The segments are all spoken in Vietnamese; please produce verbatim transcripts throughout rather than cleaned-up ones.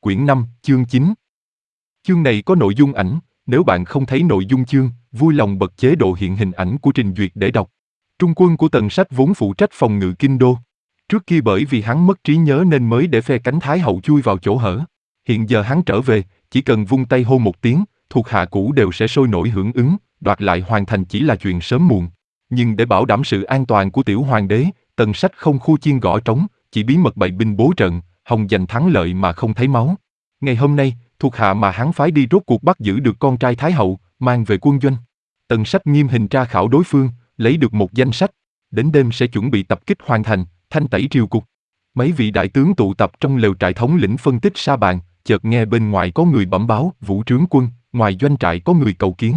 quyển năm, chương chín. Chương này có nội dung ảnh, nếu bạn không thấy nội dung chương, vui lòng bật chế độ hiện hình ảnh của trình duyệt để đọc. Trung quân của Tần Sách vốn phụ trách phòng ngự kinh đô. Trước kia bởi vì hắn mất trí nhớ nên mới để phe cánh Thái hậu chui vào chỗ hở. Hiện giờ hắn trở về, chỉ cần vung tay hô một tiếng, thuộc hạ cũ đều sẽ sôi nổi hưởng ứng, đoạt lại hoàn thành chỉ là chuyện sớm muộn. Nhưng để bảo đảm sự an toàn của tiểu hoàng đế, Tần Sách không khu chiên gõ trống, chỉ bí mật bày binh bố trận, hòng giành thắng lợi mà không thấy máu. Ngày hôm nay, thuộc hạ mà hắn phái đi rốt cuộc bắt giữ được con trai Thái hậu, mang về quân doanh. Tần Sách nghiêm hình tra khảo đối phương, lấy được một danh sách. Đến đêm sẽ chuẩn bị tập kích hoàn thành, thanh tẩy triều cục. Mấy vị đại tướng tụ tập trong lều trại thống lĩnh phân tích sa bàn, chợt nghe bên ngoài có người bẩm báo, Vũ trướng quân, ngoài doanh trại có người cầu kiến.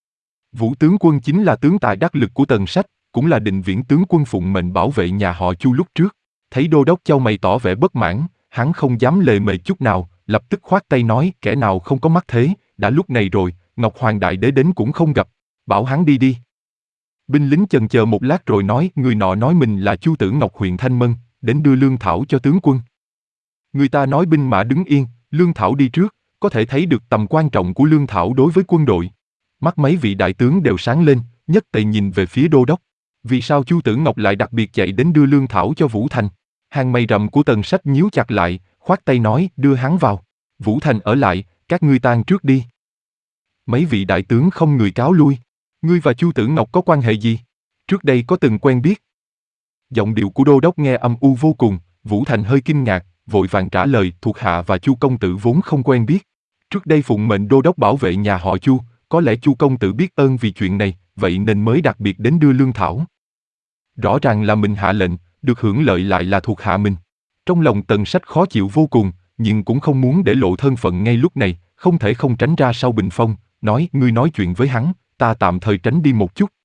Vũ tướng quân chính là tướng tài đắc lực của Tần Sách, cũng là Định Viễn tướng quân phụng mệnh bảo vệ nhà họ Chu lúc trước. Thấy đô đốc chau mày tỏ vẻ bất mãn, hắn không dám lề mề chút nào, lập tức khoát tay nói, kẻ nào không có mắt thế, đã lúc này rồi, Ngọc Hoàng đại đế đến cũng không gặp, bảo hắn đi đi. Binh lính chần chờ một lát rồi nói, người nọ nói mình là Chu tử Ngọc huyện Thanh Mân, đến đưa lương thảo cho tướng quân. Người ta nói binh mã đứng yên, lương thảo đi trước, có thể thấy được tầm quan trọng của lương thảo đối với quân đội. Mắt mấy vị đại tướng đều sáng lên, nhất tề nhìn về phía đô đốc. Vì sao Chu tử Ngọc lại đặc biệt chạy đến đưa lương thảo cho Vũ Thành? Hàng mày rậm của Tần Sách nhíu chặt lại, khoát tay nói, đưa hắn vào. Vũ Thành ở lại, các ngươi tan trước đi. Mấy vị đại tướng không người cáo lui. Ngươi và Chu tử Ngọc có quan hệ gì? Trước đây có từng quen biết? Giọng điệu của đô đốc nghe âm u vô cùng, Vũ Thành hơi kinh ngạc, vội vàng trả lời, thuộc hạ và Chu công tử vốn không quen biết. Trước đây phụng mệnh đô đốc bảo vệ nhà họ Chu, có lẽ Chu công tử biết ơn vì chuyện này, vậy nên mới đặc biệt đến đưa lương thảo. Rõ ràng là mình hạ lệnh, được hưởng lợi lại là thuộc hạ mình. Trong lòng Tần Sách khó chịu vô cùng, nhưng cũng không muốn để lộ thân phận ngay lúc này, không thể không tránh ra sau bình phong, nói, ngươi nói chuyện với hắn, ta tạm thời tránh đi một chút.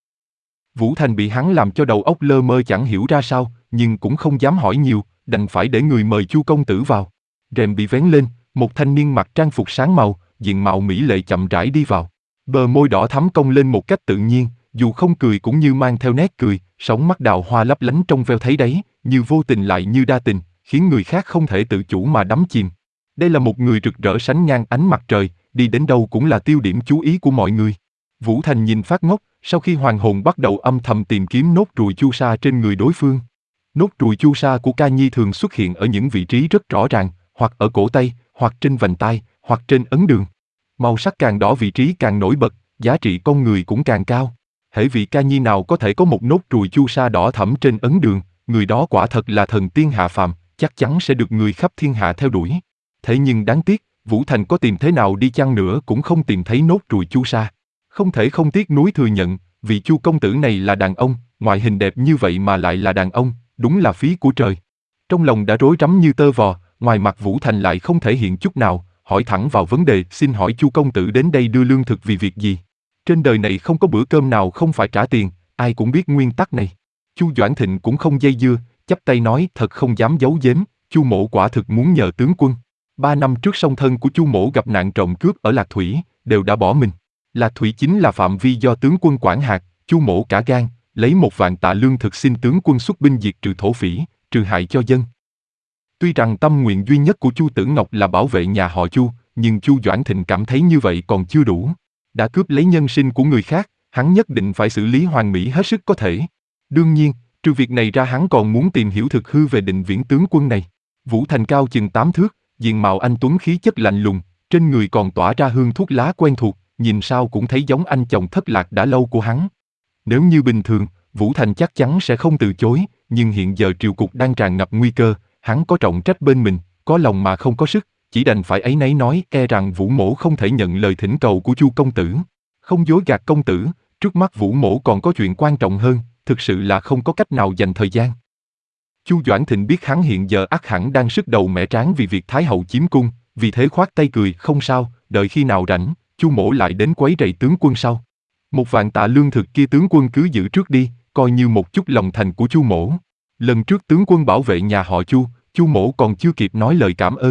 Vũ Thành bị hắn làm cho đầu óc lơ mơ chẳng hiểu ra sao, nhưng cũng không dám hỏi nhiều, đành phải để người mời Chu công tử vào. Rèm bị vén lên, một thanh niên mặc trang phục sáng màu, diện mạo mỹ lệ chậm rãi đi vào. Bờ môi đỏ thắm cong lên một cách tự nhiên, dù không cười cũng như mang theo nét cười, sóng mắt đào hoa lấp lánh trong veo thấy đáy, như vô tình lại như đa tình, khiến người khác không thể tự chủ mà đắm chìm. Đây là một người rực rỡ sánh ngang ánh mặt trời, đi đến đâu cũng là tiêu điểm chú ý của mọi người. Vũ Thành nhìn phát ngốc, sau khi hoàng hồn bắt đầu âm thầm tìm kiếm nốt ruồi chu sa trên người đối phương. Nốt ruồi chu sa của Ca Nhi thường xuất hiện ở những vị trí rất rõ ràng, hoặc ở cổ tay, hoặc trên vành tai, hoặc trên ấn đường. Màu sắc càng đỏ vị trí càng nổi bật, giá trị con người cũng càng cao. Hễ vị Ca Nhi nào có thể có một nốt ruồi chu sa đỏ thẫm trên ấn đường, người đó quả thật là thần tiên hạ phàm, chắc chắn sẽ được người khắp thiên hạ theo đuổi. Thế nhưng đáng tiếc, Vũ Thành có tìm thế nào đi chăng nữa cũng không tìm thấy nốt ruồi chu sa. Không thể không tiếc nuối thừa nhận, vị Chu công tử này là đàn ông, ngoại hình đẹp như vậy mà lại là đàn ông, đúng là phí của trời. Trong lòng đã rối rắm như tơ vò, ngoài mặt Vũ Thành lại không thể hiện chút nào, hỏi thẳng vào vấn đề, xin hỏi Chu công tử đến đây đưa lương thực vì việc gì? Trên đời này không có bữa cơm nào không phải trả tiền, ai cũng biết nguyên tắc này. Chu Doãn Thịnh cũng không dây dưa, chắp tay nói, thật không dám giấu giếm, Chu mỗ quả thực muốn nhờ tướng quân. Ba năm trước song thân của Chu mỗ gặp nạn trộm cướp ở Lạc Thủy, đều đã bỏ mình. Lạc Thủy chính là phạm vi do tướng quân quản hạt, Chu mỗ cả gan, lấy một vạn tạ lương thực xin tướng quân xuất binh diệt trừ thổ phỉ, trừ hại cho dân. Tuy rằng tâm nguyện duy nhất của Chu Tử Ngọc là bảo vệ nhà họ Chu, nhưng Chu Doãn Thịnh cảm thấy như vậy còn chưa đủ. Đã cướp lấy nhân sinh của người khác, hắn nhất định phải xử lý hoàn mỹ hết sức có thể. Đương nhiên, trừ việc này ra hắn còn muốn tìm hiểu thực hư về Định Viễn tướng quân này. Vũ Thành cao chừng tám thước, diện mạo anh tuấn khí chất lạnh lùng, trên người còn tỏa ra hương thuốc lá quen thuộc, nhìn sao cũng thấy giống anh chồng thất lạc đã lâu của hắn. Nếu như bình thường, Vũ Thành chắc chắn sẽ không từ chối, nhưng hiện giờ triều cục đang tràn ngập nguy cơ, hắn có trọng trách bên mình, có lòng mà không có sức, chỉ đành phải áy náy nói, e rằng Vũ mỗ không thể nhận lời thỉnh cầu của Chu công tử. Không dối gạt công tử, trước mắt Vũ mỗ còn có chuyện quan trọng hơn, thực sự là không có cách nào dành thời gian. Chu Doãn Thịnh biết hắn hiện giờ ắt hẳn đang sức đầu mẻ tráng vì việc Thái hậu chiếm cung, vì thế khoát tay cười, không sao, đợi khi nào rảnh, Chu mỗ lại đến quấy rầy tướng quân sau. Một vạn tạ lương thực kia tướng quân cứ giữ trước đi, coi như một chút lòng thành của Chu mỗ. Lần trước tướng quân bảo vệ nhà họ Chu, Chu mỗ còn chưa kịp nói lời cảm ơn.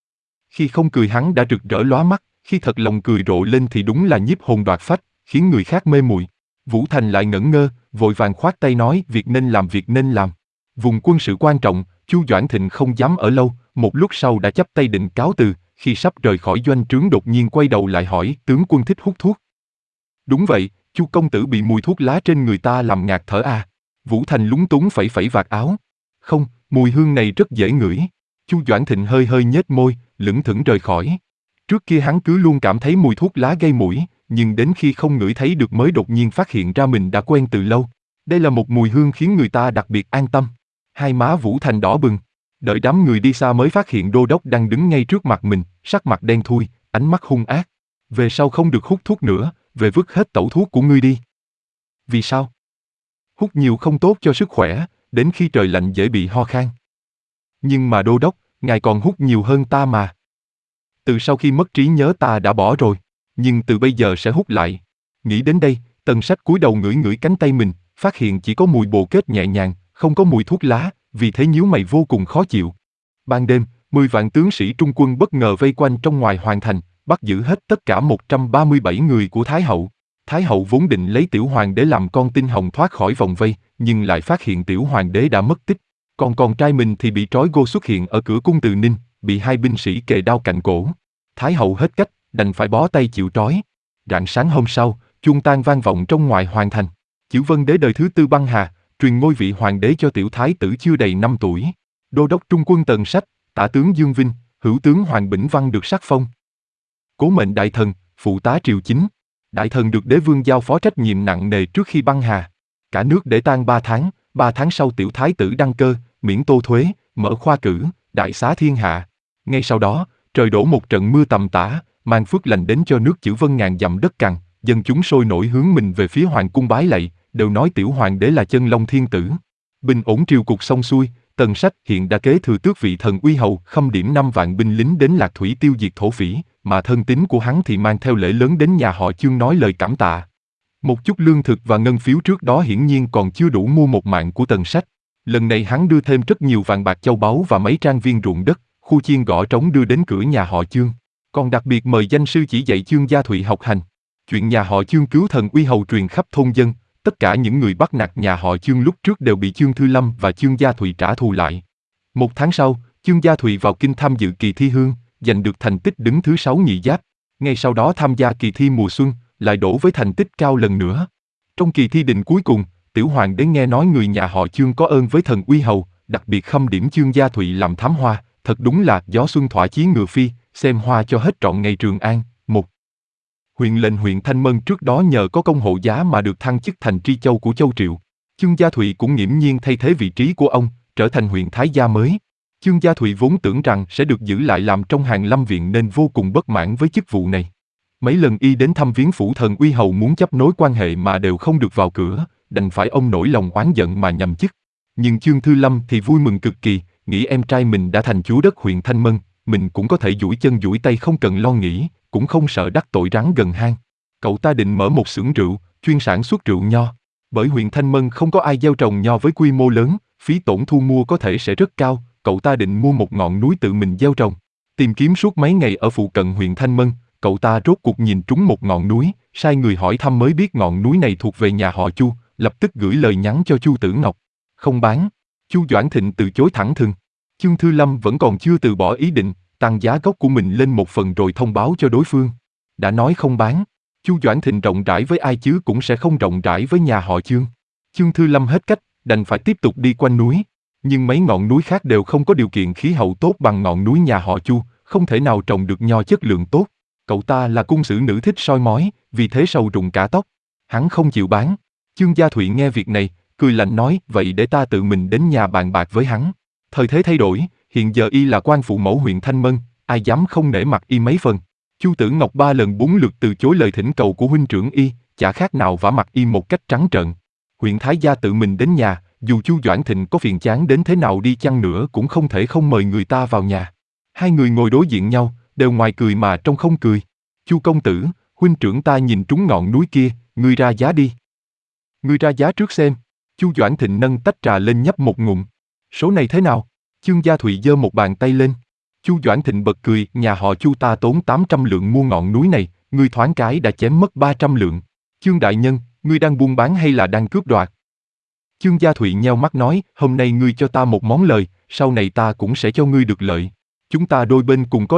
Khi không cười hắn đã rực rỡ lóa mắt, khi thật lòng cười rộ lên thì đúng là nhiếp hồn đoạt phách, khiến người khác mê muội. Vũ Thành lại ngẩn ngơ, vội vàng khoát tay nói, việc nên làm việc nên làm. Vùng quân sự quan trọng, Chu Doãn Thịnh không dám ở lâu, một lúc sau đã chắp tay định cáo từ, Khi sắp rời khỏi doanh trướng đột nhiên quay đầu lại hỏi tướng quân thích hút thuốc. Đúng vậy, Chu công tử bị mùi thuốc lá trên người ta làm ngạt thở à. Vũ Thành lúng túng phẩy phẩy vạt áo. Không, mùi hương này rất dễ ngửi. Chu Doãn Thịnh hơi hơi nhếch môi, lững thững rời khỏi. Trước kia hắn cứ luôn cảm thấy mùi thuốc lá gây mũi, nhưng đến khi không ngửi thấy được mới đột nhiên phát hiện ra mình đã quen từ lâu. Đây là một mùi hương khiến người ta đặc biệt an tâm. Hai má Vũ Thành đỏ bừng. Đợi đám người đi xa mới phát hiện đô đốc đang đứng ngay trước mặt mình, sắc mặt đen thui, ánh mắt hung ác. Về sau không được hút thuốc nữa, về vứt hết tẩu thuốc của ngươi đi. Vì sao? Hút nhiều không tốt cho sức khỏe, đến khi trời lạnh dễ bị ho khan. Nhưng mà đô đốc, ngài còn hút nhiều hơn ta mà. Từ sau khi mất trí nhớ ta đã bỏ rồi, nhưng từ bây giờ sẽ hút lại. Nghĩ đến đây, Tần Sách cúi đầu ngửi ngửi cánh tay mình, phát hiện chỉ có mùi bồ kết nhẹ nhàng, không có mùi thuốc lá, vì thế nhíu mày vô cùng khó chịu. Ban đêm, mười vạn tướng sĩ Trung quân bất ngờ vây quanh trong ngoài hoàng thành, bắt giữ hết tất cả một trăm ba mươi bảy người của Thái hậu. Thái hậu vốn định lấy tiểu hoàng đế làm con tin hồng thoát khỏi vòng vây, nhưng lại phát hiện tiểu hoàng đế đã mất tích. Còn con trai mình thì bị trói gô xuất hiện ở cửa cung Từ Ninh, bị hai binh sĩ kề đao cạnh cổ. Thái hậu hết cách, đành phải bó tay chịu trói. Rạng sáng hôm sau, chuông tang vang vọng trong ngoài hoàng thành. Chữ Vân đế đời thứ tư băng hà, truyền ngôi vị hoàng đế cho tiểu thái tử chưa đầy năm tuổi. Đô đốc Trung quân Tần Sách, tả tướng Dương Vinh, hữu tướng Hoàng Bỉnh Văn được sắc phong Cố mệnh đại thần, phụ tá triều chính. Đại thần được đế vương giao phó trách nhiệm nặng nề trước khi băng hà. Cả nước để tang ba tháng, ba tháng sau tiểu thái tử đăng cơ, miễn tô thuế, mở khoa cử, đại xá thiên hạ. Ngay sau đó, trời đổ một trận mưa tầm tã, mang phước lành đến cho nước Chữ Vân ngàn dặm đất cằn, dân chúng sôi nổi hướng mình về phía hoàng cung bái lạy, đều nói tiểu hoàng đế là chân long thiên tử. Bình ổn triều cục xong xuôi, Tần Sách hiện đã kế thừa tước vị thần uy hầu, khâm điểm năm vạn binh lính đến Lạc Thủy tiêu diệt thổ phỉ, mà thân tín của hắn thì mang theo lễ lớn đến nhà họ Chương nói lời cảm tạ. Một chút lương thực và ngân phiếu trước đó hiển nhiên còn chưa đủ mua một mạng của Tần Sách. Lần này hắn đưa thêm rất nhiều vàng bạc châu báu và mấy trang viên ruộng đất, khu chiên gõ trống đưa đến cửa nhà họ Chương. Còn đặc biệt mời danh sư chỉ dạy Chương Gia Thụy học hành. Chuyện nhà họ Chương cứu thần uy hầu truyền khắp thôn dân, tất cả những người bắt nạt nhà họ Chương lúc trước đều bị Chương Thư Lâm và Chương Gia Thụy trả thù lại. Một tháng sau, Chương Gia Thụy vào kinh tham dự kỳ thi hương, giành được thành tích đứng thứ sáu nhị giáp. Ngay sau đó tham gia kỳ thi mùa xuân, lại đổ với thành tích cao lần nữa. Trong kỳ thi định cuối cùng, tiểu hoàng đế nghe nói người nhà họ Chương có ơn với thần uy hầu, đặc biệt khâm điểm Chương Gia Thụy làm thám hoa, thật đúng là gió xuân thỏa chí ngựa phi, xem hoa cho hết trọn ngày Trường An. Một huyện lệnh huyện Thanh Mân trước đó nhờ có công hộ giá mà được thăng chức thành tri châu của Châu Triệu. Chương Gia Thụy cũng nghiễm nhiên thay thế vị trí của ông, trở thành huyện Thái Gia mới. Chương Gia Thụy vốn tưởng rằng sẽ được giữ lại làm trong Hàn Lâm Viện nên vô cùng bất mãn với chức vụ này. Mấy lần y đến thăm viếng phủ thần uy hầu muốn chấp nối quan hệ mà đều không được vào cửa, đành phải ông nổi lòng oán giận mà nhậm chức. Nhưng Chương Thư Lâm thì vui mừng cực kỳ, nghĩ em trai mình đã thành chúa đất huyện Thanh Mân, mình cũng có thể duỗi chân duỗi tay không cần lo nghĩ, cũng không sợ đắc tội rắn gần hang. Cậu ta định mở một xưởng rượu, chuyên sản xuất rượu nho. Bởi huyện Thanh Mân không có ai gieo trồng nho với quy mô lớn, phí tổn thu mua có thể sẽ rất cao, cậu ta định mua một ngọn núi tự mình gieo trồng. Tìm kiếm suốt mấy ngày ở phụ cận huyện Thanh Mân, cậu ta rốt cuộc nhìn trúng một ngọn núi, sai người hỏi thăm mới biết ngọn núi này thuộc về nhà họ Chu, lập tức gửi lời nhắn cho Chu Tử Ngọc. Không bán. Chu Doãn Thịnh từ chối thẳng thừng. Chương Thư Lâm vẫn còn chưa từ bỏ ý định, tăng giá gốc của mình lên một phần rồi thông báo cho đối phương. Đã nói không bán, Chu Doãn Thịnh rộng rãi với ai chứ cũng sẽ không rộng rãi với nhà họ Chương. Chương Thư Lâm hết cách, đành phải tiếp tục đi quanh núi. Nhưng mấy ngọn núi khác đều không có điều kiện khí hậu tốt bằng ngọn núi nhà họ Chu, không thể nào trồng được nho chất lượng tốt. Cậu ta là cung sử nữ thích soi mói, vì thế sầu rụng cả tóc. Hắn không chịu bán. Chương Gia Thụy nghe việc này, cười lạnh nói, vậy để ta tự mình đến nhà bàn bạc với hắn. Thời thế thay đổi, hiện giờ y là quan phụ mẫu huyện Thanh Mân, ai dám không nể mặt y mấy phần. Chu Tử Ngọc ba lần bốn lượt từ chối lời thỉnh cầu của huynh trưởng y, chả khác nào vả mặt y một cách trắng trợn. Huyện Thái Gia tự mình đến nhà, dù Chu Doãn Thịnh có phiền chán đến thế nào đi chăng nữa cũng không thể không mời người ta vào nhà. Hai người ngồi đối diện nhau, đều ngoài cười mà trong không cười. Chu công tử, huynh trưởng ta nhìn trúng ngọn núi kia, ngươi ra giá đi. Ngươi ra giá trước xem. Chu Doãn Thịnh nâng tách trà lên nhấp một ngụm. Số này thế nào? Chương Gia Thụy giơ một bàn tay lên. Chu Doãn Thịnh bật cười, nhà họ Chu ta tốn tám trăm lượng mua ngọn núi này, ngươi thoáng cái đã chém mất ba trăm lượng. Chương đại nhân, ngươi đang buôn bán hay là đang cướp đoạt? Chương Gia Thụy nheo mắt nói, hôm nay ngươi cho ta một món lời, sau này ta cũng sẽ cho ngươi được lợi. Chúng ta đôi bên cùng có lợi,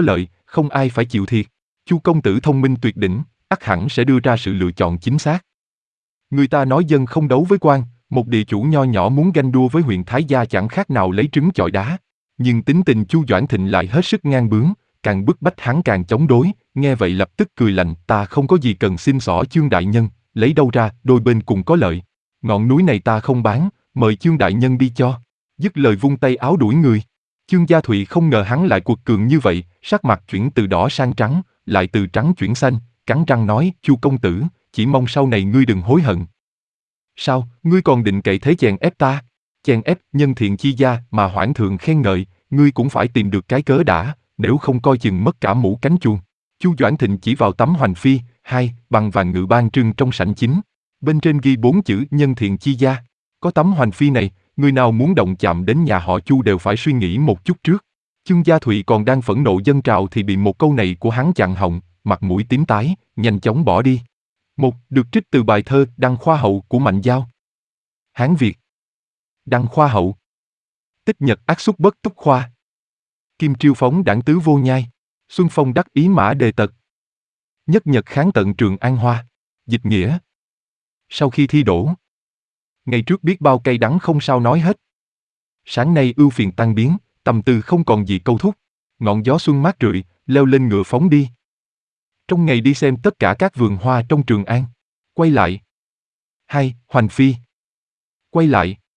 không ai phải chịu thiệt. Chu công tử thông minh tuyệt đỉnh, ắt hẳn sẽ đưa ra sự lựa chọn chính xác. Người ta nói dân không đấu với quan, một địa chủ nho nhỏ muốn ganh đua với huyện Thái Gia chẳng khác nào lấy trứng chọi đá. Nhưng tính tình Chu Doãn Thịnh lại hết sức ngang bướng, càng bức bách hắn càng chống đối, nghe vậy lập tức cười lạnh, ta không có gì cần xin xỏ Chương đại nhân, lấy đâu ra, đôi bên cùng có lợi. Ngọn núi này ta không bán, mời Chương đại nhân đi cho. Dứt lời vung tay áo đuổi người. Chương Gia Thụy không ngờ hắn lại cuột cường như vậy, sắc mặt chuyển từ đỏ sang trắng, lại từ trắng chuyển xanh, cắn răng nói, Chu công tử, chỉ mong sau này ngươi đừng hối hận. Sao, ngươi còn định cậy thế chèn ép ta? Chèn ép nhân thiện chi gia mà hoảng thượng khen ngợi, ngươi cũng phải tìm được cái cớ đã, nếu không coi chừng mất cả mũ cánh chuồng. Chu Doãn Thịnh chỉ vào tấm hoành phi, hai, bằng vàng ngự ban trưng trong sảnh chính. Bên trên ghi bốn chữ nhân thiện chi gia. Có tấm hoành phi này, người nào muốn động chạm đến nhà họ Chu đều phải suy nghĩ một chút trước. Chương Gia Thụy còn đang phẫn nộ dâng trào thì bị một câu này của hắn chặn họng, mặt mũi tím tái, nhanh chóng bỏ đi. Một, được trích từ bài thơ Đăng Khoa Hậu của Mạnh Dao. Hán Việt. Đăng Khoa Hậu. Tích Nhật ác xúc bất túc khoa. Kim Triêu phóng đảng tứ vô nhai. Xuân phong đắc ý mã đề tật. Nhất Nhật kháng tận Trường An Hoa. Dịch nghĩa. Sau khi thi đỗ, ngày trước biết bao cay đắng không sao nói hết. Sáng nay ưu phiền tan biến, tâm tư không còn gì câu thúc. Ngọn gió xuân mát rượi, leo lên ngựa phóng đi. Trong ngày đi xem tất cả các vườn hoa trong Trường An. Quay lại. Hai, Hoành phi. Quay lại.